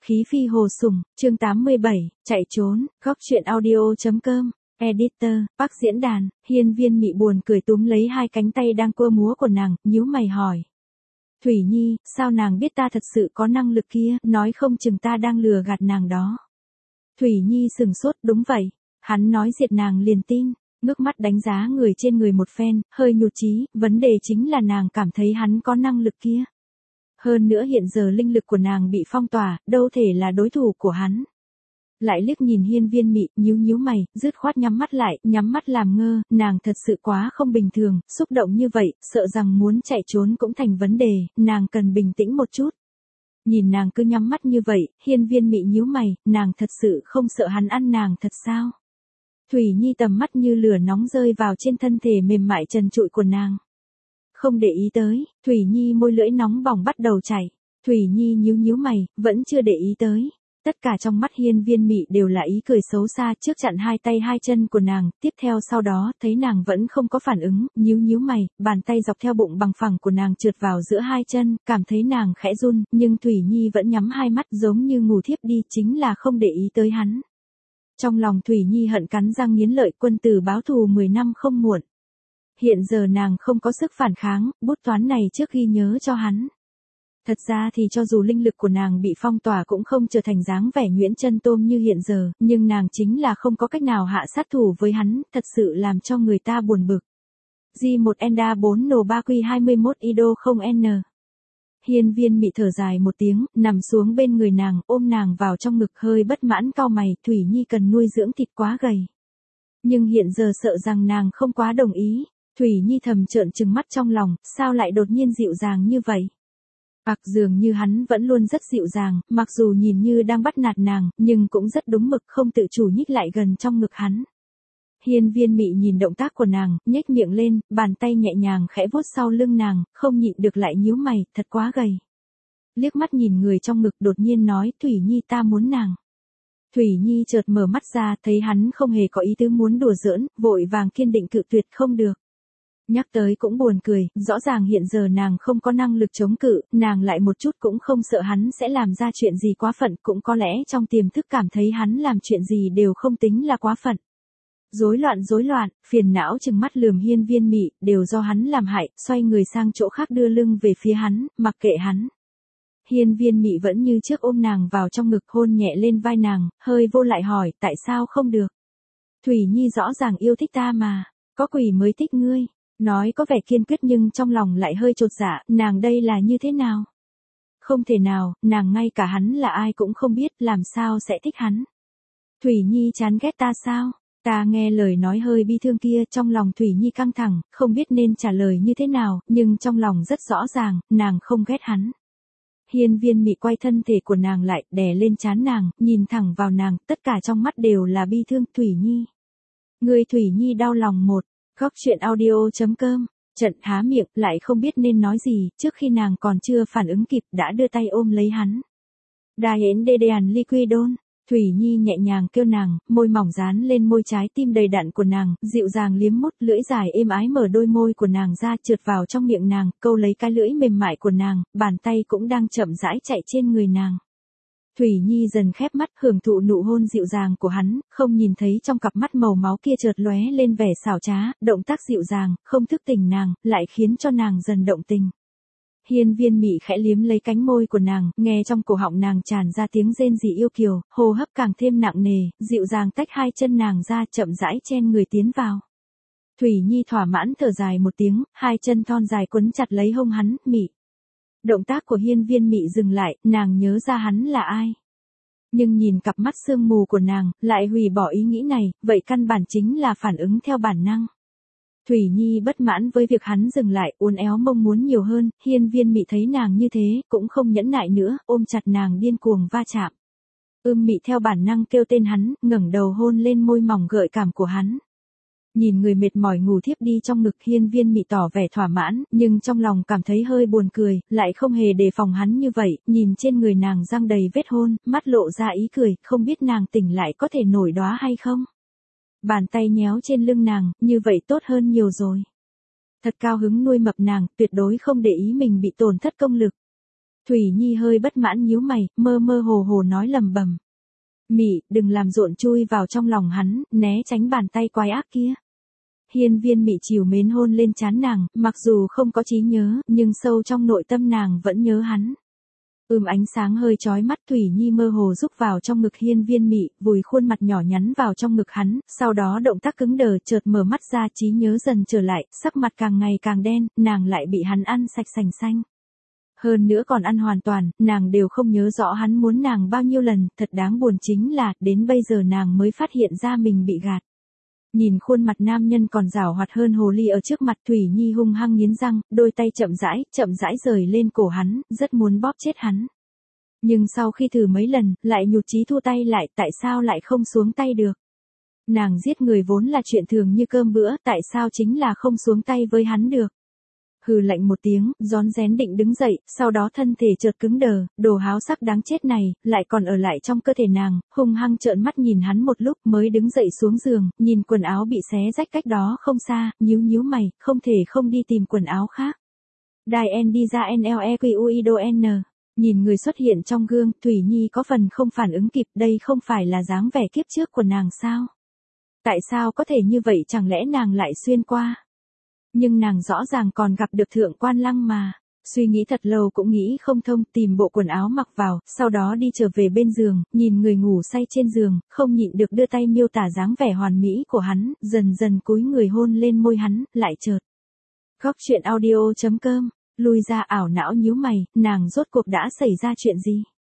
Khí phi hồ sùng, chương 87, chạy trốn, góc truyện audio.com, editor, Bắc diễn đàn, Hiên Viên Mị buồn cười túm lấy hai cánh tay đang cua múa của nàng, nhíu mày hỏi. Thủy Nhi, sao nàng biết ta thật sự có năng lực kia, nói không chừng ta đang lừa gạt nàng đó. Thủy Nhi sừng sốt, đúng vậy, hắn nói diệt nàng liền tin, ngước mắt đánh giá người trên người một phen, hơi nhụt chí, vấn đề chính là nàng cảm thấy hắn có năng lực kia. Hơn nữa hiện giờ linh lực của nàng bị phong tỏa, đâu thể là đối thủ của hắn. Lại liếc nhìn Hiên Viên Mị, nhíu mày, dứt khoát nhắm mắt lại, nhắm mắt làm ngơ, nàng thật sự quá không bình thường, xúc động như vậy, sợ rằng muốn chạy trốn cũng thành vấn đề, nàng cần bình tĩnh một chút. Nhìn nàng cứ nhắm mắt như vậy, Hiên Viên Mị nhíu mày, nàng thật sự không sợ hắn ăn nàng thật sao? Thủy Nhi tầm mắt như lửa nóng rơi vào trên thân thể mềm mại trần trụi của nàng. Không để ý tới, Thủy Nhi môi lưỡi nóng bỏng bắt đầu chảy. Thủy Nhi nhíu mày, vẫn chưa để ý tới. Tất cả trong mắt Hiên Viên Mị đều là ý cười xấu xa trước chặn hai tay hai chân của nàng, tiếp theo sau đó thấy nàng vẫn không có phản ứng, nhíu mày, bàn tay dọc theo bụng bằng phẳng của nàng trượt vào giữa hai chân, cảm thấy nàng khẽ run, nhưng Thủy Nhi vẫn nhắm hai mắt giống như ngủ thiếp đi, chính là không để ý tới hắn. Trong lòng Thủy Nhi hận cắn răng nghiến lợi, quân tử báo thù 10 năm không muộn. Hiện giờ nàng không có sức phản kháng, bút toán này trước ghi nhớ cho hắn. Thật ra thì cho dù linh lực của nàng bị phong tỏa cũng không trở thành dáng vẻ nhuyễn chân tôm như hiện giờ, nhưng nàng chính là không có cách nào hạ sát thủ với hắn, thật sự làm cho người ta buồn bực. G1 Enda 4 Nổ 3Q21 Ido 0N. Hiên Viên Mị thở dài một tiếng, nằm xuống bên người nàng, ôm nàng vào trong ngực, hơi bất mãn cau mày, Thủy Nhi cần nuôi dưỡng thịt quá gầy. Nhưng hiện giờ sợ rằng nàng không quá đồng ý. Thủy Nhi thầm trợn trừng mắt trong lòng, sao lại đột nhiên dịu dàng như vậy? Dường như hắn vẫn luôn rất dịu dàng, mặc dù nhìn như đang bắt nạt nàng, nhưng cũng rất đúng mực, không tự chủ nhích lại gần trong ngực hắn. Hiên Viên Mị nhìn động tác của nàng, nhếch miệng lên, bàn tay nhẹ nhàng khẽ vuốt sau lưng nàng, không nhịn được lại nhíu mày, thật quá gầy. Liếc mắt nhìn người trong ngực đột nhiên nói, Thủy Nhi ta muốn nàng. Thủy Nhi chợt mở mắt ra, thấy hắn không hề có ý tứ muốn đùa giỡn, vội vàng kiên định cự tuyệt, không được. Nhắc tới cũng buồn cười, rõ ràng hiện giờ nàng không có năng lực chống cự, nàng lại một chút cũng không sợ hắn sẽ làm ra chuyện gì quá phận, cũng có lẽ trong tiềm thức cảm thấy hắn làm chuyện gì đều không tính là quá phận. Rối loạn, phiền não trừng mắt lườm Hiên Viên Mị, đều do hắn làm hại, xoay người sang chỗ khác đưa lưng về phía hắn, mặc kệ hắn. Hiên Viên Mị vẫn như trước ôm nàng vào trong ngực, hôn nhẹ lên vai nàng, hơi vô lại hỏi, tại sao không được? Thủy Nhi rõ ràng yêu thích ta mà, có quỷ mới thích ngươi. Nói có vẻ kiên quyết nhưng trong lòng lại hơi chột dạ, nàng đây là như thế nào? Không thể nào, nàng ngay cả hắn là ai cũng không biết, làm sao sẽ thích hắn? Thủy Nhi chán ghét ta sao? Ta nghe lời nói hơi bi thương kia, trong lòng Thủy Nhi căng thẳng, không biết nên trả lời như thế nào, nhưng trong lòng rất rõ ràng, nàng không ghét hắn. Hiên Viên Mị quay thân thể của nàng lại, đè lên trán nàng, nhìn thẳng vào nàng, tất cả trong mắt đều là bi thương. Thủy Nhi. Người Thủy Nhi đau lòng một. Góc truyện audio.com, trận há miệng, lại không biết nên nói gì, trước khi nàng còn chưa phản ứng kịp, đã đưa tay ôm lấy hắn. Đài đê đèn liquidon, Thủy Nhi nhẹ nhàng kêu nàng, môi mỏng dán lên môi trái tim đầy đặn của nàng, dịu dàng liếm mút, lưỡi dài êm ái mở đôi môi của nàng ra, trượt vào trong miệng nàng, câu lấy cái lưỡi mềm mại của nàng, bàn tay cũng đang chậm rãi chạy trên người nàng. Thủy Nhi dần khép mắt, hưởng thụ nụ hôn dịu dàng của hắn, không nhìn thấy trong cặp mắt màu máu kia chợt lóe lên vẻ xảo trá, động tác dịu dàng, không thức tỉnh nàng, lại khiến cho nàng dần động tình. Hiên Viên Mị khẽ liếm lấy cánh môi của nàng, nghe trong cổ họng nàng tràn ra tiếng rên rỉ yêu kiều, hô hấp càng thêm nặng nề, dịu dàng tách hai chân nàng ra, chậm rãi chen người tiến vào. Thủy Nhi thỏa mãn thở dài một tiếng, hai chân thon dài quấn chặt lấy hông hắn, Mị. Động tác của Hiên Viên Mị dừng lại, nàng nhớ ra hắn là ai. Nhưng nhìn cặp mắt sương mù của nàng, lại hủy bỏ ý nghĩ này, vậy căn bản chính là phản ứng theo bản năng. Thủy Nhi bất mãn với việc hắn dừng lại, uốn éo mong muốn nhiều hơn, Hiên Viên Mị thấy nàng như thế, cũng không nhẫn nại nữa, ôm chặt nàng điên cuồng va chạm. Mị theo bản năng kêu tên hắn, ngẩng đầu hôn lên môi mỏng gợi cảm của hắn. Nhìn người mệt mỏi ngủ thiếp đi trong ngực, Hiên Viên Mị tỏ vẻ thỏa mãn, nhưng trong lòng cảm thấy hơi buồn cười, lại không hề đề phòng hắn như vậy, nhìn trên người nàng răng đầy vết hôn, mắt lộ ra ý cười, không biết nàng tỉnh lại có thể nổi đóa hay không. Bàn tay nhéo trên lưng nàng, như vậy tốt hơn nhiều rồi. Thật cao hứng nuôi mập nàng, tuyệt đối không để ý mình bị tổn thất công lực. Thủy Nhi hơi bất mãn nhíu mày, mơ mơ hồ hồ nói lầm bầm. Mị, đừng làm rộn chui vào trong lòng hắn, né tránh bàn tay quái ác kia. Hiên Viên Mị trìu mến hôn lên trán nàng, mặc dù không có trí nhớ, nhưng sâu trong nội tâm nàng vẫn nhớ hắn. Ánh sáng hơi chói mắt, Thủy Nhi mơ hồ rúc vào trong ngực Hiên Viên Mị, vùi khuôn mặt nhỏ nhắn vào trong ngực hắn, sau đó động tác cứng đờ, chợt mở mắt ra, trí nhớ dần trở lại, sắc mặt càng ngày càng đen, nàng lại bị hắn ăn sạch sành xanh. Hơn nữa còn ăn hoàn toàn, nàng đều không nhớ rõ hắn muốn nàng bao nhiêu lần, thật đáng buồn chính là, đến bây giờ nàng mới phát hiện ra mình bị gạt. Nhìn khuôn mặt nam nhân còn giảo hoạt hơn hồ ly ở trước mặt, Thủy Nhi hung hăng nghiến răng, đôi tay chậm rãi rời lên cổ hắn, rất muốn bóp chết hắn. Nhưng sau khi thử mấy lần, lại nhụt chí thu tay lại, tại sao lại không xuống tay được? Nàng giết người vốn là chuyện thường như cơm bữa, tại sao chính là không xuống tay với hắn được? Hừ lạnh một tiếng, rón rén định đứng dậy, sau đó thân thể chợt cứng đờ, đồ háo sắc đáng chết này, lại còn ở lại trong cơ thể nàng, hung hăng trợn mắt nhìn hắn một lúc mới đứng dậy xuống giường, nhìn quần áo bị xé rách cách đó không xa, nhíu mày, không thể không đi tìm quần áo khác. Đài N đi ra NLEQUIDON. Nhìn người xuất hiện trong gương, Thủy Nhi có phần không phản ứng kịp, đây không phải là dáng vẻ kiếp trước của nàng sao? Tại sao có thể như vậy, chẳng lẽ nàng lại xuyên qua? Nhưng nàng rõ ràng còn gặp được Thượng Quan Lăng mà. Suy nghĩ thật lâu cũng nghĩ không thông, tìm bộ quần áo mặc vào, sau đó đi trở về bên giường, nhìn người ngủ say trên giường, không nhịn được đưa tay miêu tả dáng vẻ hoàn mỹ của hắn, dần dần cúi người hôn lên môi hắn, lại chợt. Góc truyện audio.com, lui ra ảo não nhíu mày, nàng rốt cuộc đã xảy ra chuyện gì?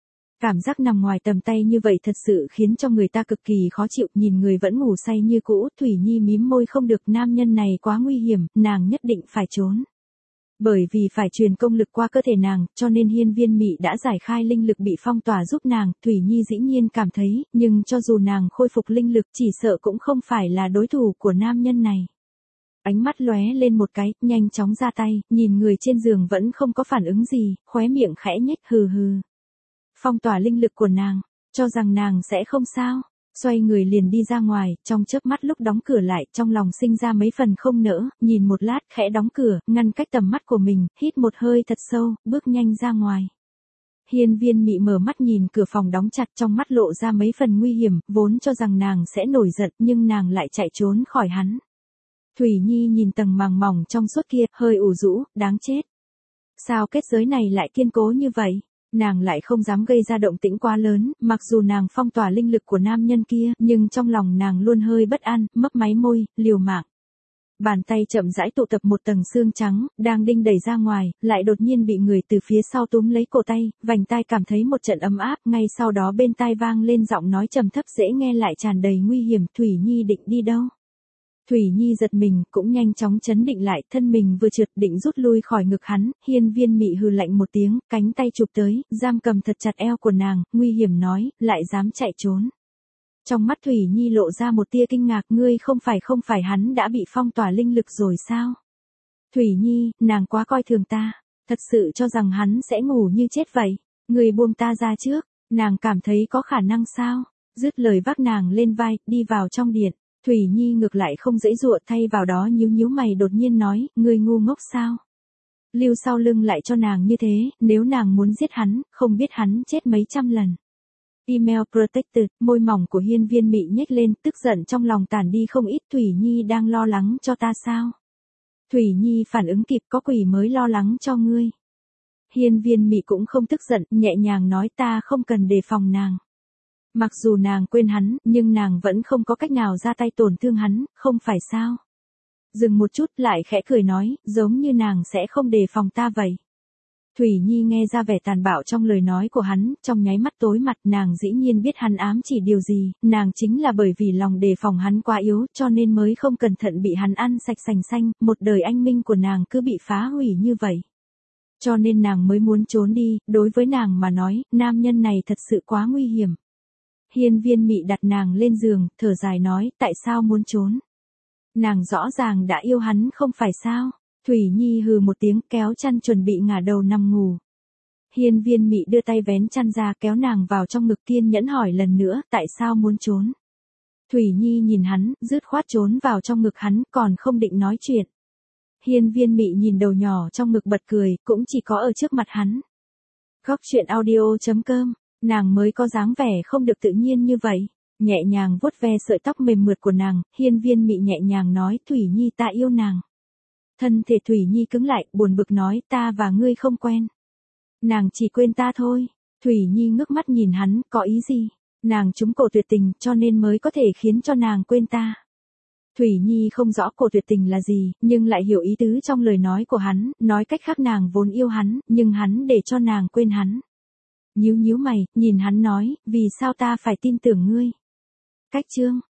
Cảm giác nằm ngoài tầm tay như vậy thật sự khiến cho người ta cực kỳ khó chịu, nhìn người vẫn ngủ say như cũ, Thủy Nhi mím môi không được, nam nhân này quá nguy hiểm, nàng nhất định phải trốn. Bởi vì phải truyền công lực qua cơ thể nàng, cho nên Hiên Viên Mị đã giải khai linh lực bị phong tỏa giúp nàng, Thủy Nhi dĩ nhiên cảm thấy, nhưng cho dù nàng khôi phục linh lực chỉ sợ cũng không phải là đối thủ của nam nhân này. Ánh mắt lóe lên một cái, nhanh chóng ra tay, nhìn người trên giường vẫn không có phản ứng gì, khóe miệng khẽ nhếch, hừ hừ. Phong tỏa linh lực của nàng, cho rằng nàng sẽ không sao, xoay người liền đi ra ngoài, trong chớp mắt lúc đóng cửa lại, trong lòng sinh ra mấy phần không nỡ, nhìn một lát khẽ đóng cửa, ngăn cách tầm mắt của mình, hít một hơi thật sâu, bước nhanh ra ngoài. Hiên Viên Mị mở mắt nhìn cửa phòng đóng chặt, trong mắt lộ ra mấy phần nguy hiểm, vốn cho rằng nàng sẽ nổi giận, nhưng nàng lại chạy trốn khỏi hắn. Thủy Nhi nhìn tầng màng mỏng trong suốt kia, hơi ủ rũ, đáng chết. Sao kết giới này lại kiên cố như vậy? Nàng lại không dám gây ra động tĩnh quá lớn, mặc dù nàng phong tỏa linh lực của nam nhân kia, nhưng trong lòng nàng luôn hơi bất an, mấp máy môi, liều mạng. Bàn tay chậm rãi tụ tập một tầng xương trắng, đang đinh đẩy ra ngoài, lại đột nhiên bị người từ phía sau túm lấy cổ tay, vành tai cảm thấy một trận ấm áp, ngay sau đó bên tai vang lên giọng nói trầm thấp dễ nghe lại tràn đầy nguy hiểm, Thủy Nhi định đi đâu? Thủy Nhi giật mình, cũng nhanh chóng chấn định lại, thân mình vừa trượt định rút lui khỏi ngực hắn, Hiên Viên Mị hừ lạnh một tiếng, cánh tay chụp tới, giam cầm thật chặt eo của nàng, nguy hiểm nói, lại dám chạy trốn. Trong mắt Thủy Nhi lộ ra một tia kinh ngạc, ngươi không phải hắn đã bị phong tỏa linh lực rồi sao? Thủy Nhi, nàng quá coi thường ta, thật sự cho rằng hắn sẽ ngủ như chết vậy, ngươi buông ta ra trước, nàng cảm thấy có khả năng sao? Dứt lời vác nàng lên vai, đi vào trong điện. Thủy Nhi ngược lại không dễ dụa, thay vào đó nhíu mày đột nhiên nói, ngươi ngu ngốc sao? Lưu sau lưng lại cho nàng như thế, nếu nàng muốn giết hắn, không biết hắn chết mấy trăm lần. Email protected, môi mỏng của Hiên Viên Mị nhếch lên, tức giận trong lòng tản đi không ít, Thủy Nhi đang lo lắng cho ta sao? Thủy Nhi phản ứng kịp, có quỷ mới lo lắng cho ngươi. Hiên Viên Mị cũng không tức giận, nhẹ nhàng nói ta không cần đề phòng nàng. Mặc dù nàng quên hắn, nhưng nàng vẫn không có cách nào ra tay tổn thương hắn, không phải sao? Dừng một chút lại khẽ cười nói, giống như nàng sẽ không đề phòng ta vậy. Thủy Nhi nghe ra vẻ tàn bạo trong lời nói của hắn, trong nháy mắt tối mặt, nàng dĩ nhiên biết hắn ám chỉ điều gì, nàng chính là bởi vì lòng đề phòng hắn quá yếu, cho nên mới không cẩn thận bị hắn ăn sạch sành xanh, một đời anh minh của nàng cứ bị phá hủy như vậy. Cho nên nàng mới muốn trốn đi, đối với nàng mà nói, nam nhân này thật sự quá nguy hiểm. Hiên Viên Mị đặt nàng lên giường, thở dài nói, tại sao muốn trốn? Nàng rõ ràng đã yêu hắn không phải sao? Thủy Nhi hừ một tiếng, kéo chăn chuẩn bị ngả đầu nằm ngủ. Hiên Viên Mị đưa tay vén chăn ra, kéo nàng vào trong ngực, kiên nhẫn hỏi lần nữa, tại sao muốn trốn? Thủy Nhi nhìn hắn, dứt khoát trốn vào trong ngực hắn, còn không định nói chuyện. Hiên Viên Mị nhìn đầu nhỏ trong ngực bật cười, cũng chỉ có ở trước mặt hắn. Góc chuyện audio.com, nàng mới có dáng vẻ không được tự nhiên như vậy. Nhẹ nhàng vuốt ve sợi tóc mềm mượt của nàng, Hiên Viên Mị nhẹ nhàng nói, Thủy Nhi ta yêu nàng. Thân thể Thủy Nhi cứng lại, buồn bực nói, ta và ngươi không quen. Nàng chỉ quên ta thôi. Thủy Nhi ngước mắt nhìn hắn, có ý gì? Nàng trúng cổ tuyệt tình, cho nên mới có thể khiến cho nàng quên ta. Thủy Nhi không rõ cổ tuyệt tình là gì, nhưng lại hiểu ý tứ trong lời nói của hắn, nói cách khác nàng vốn yêu hắn, nhưng hắn để cho nàng quên hắn. Nhíu nhíu mày, nhìn hắn nói, vì sao ta phải tin tưởng ngươi? Cách chương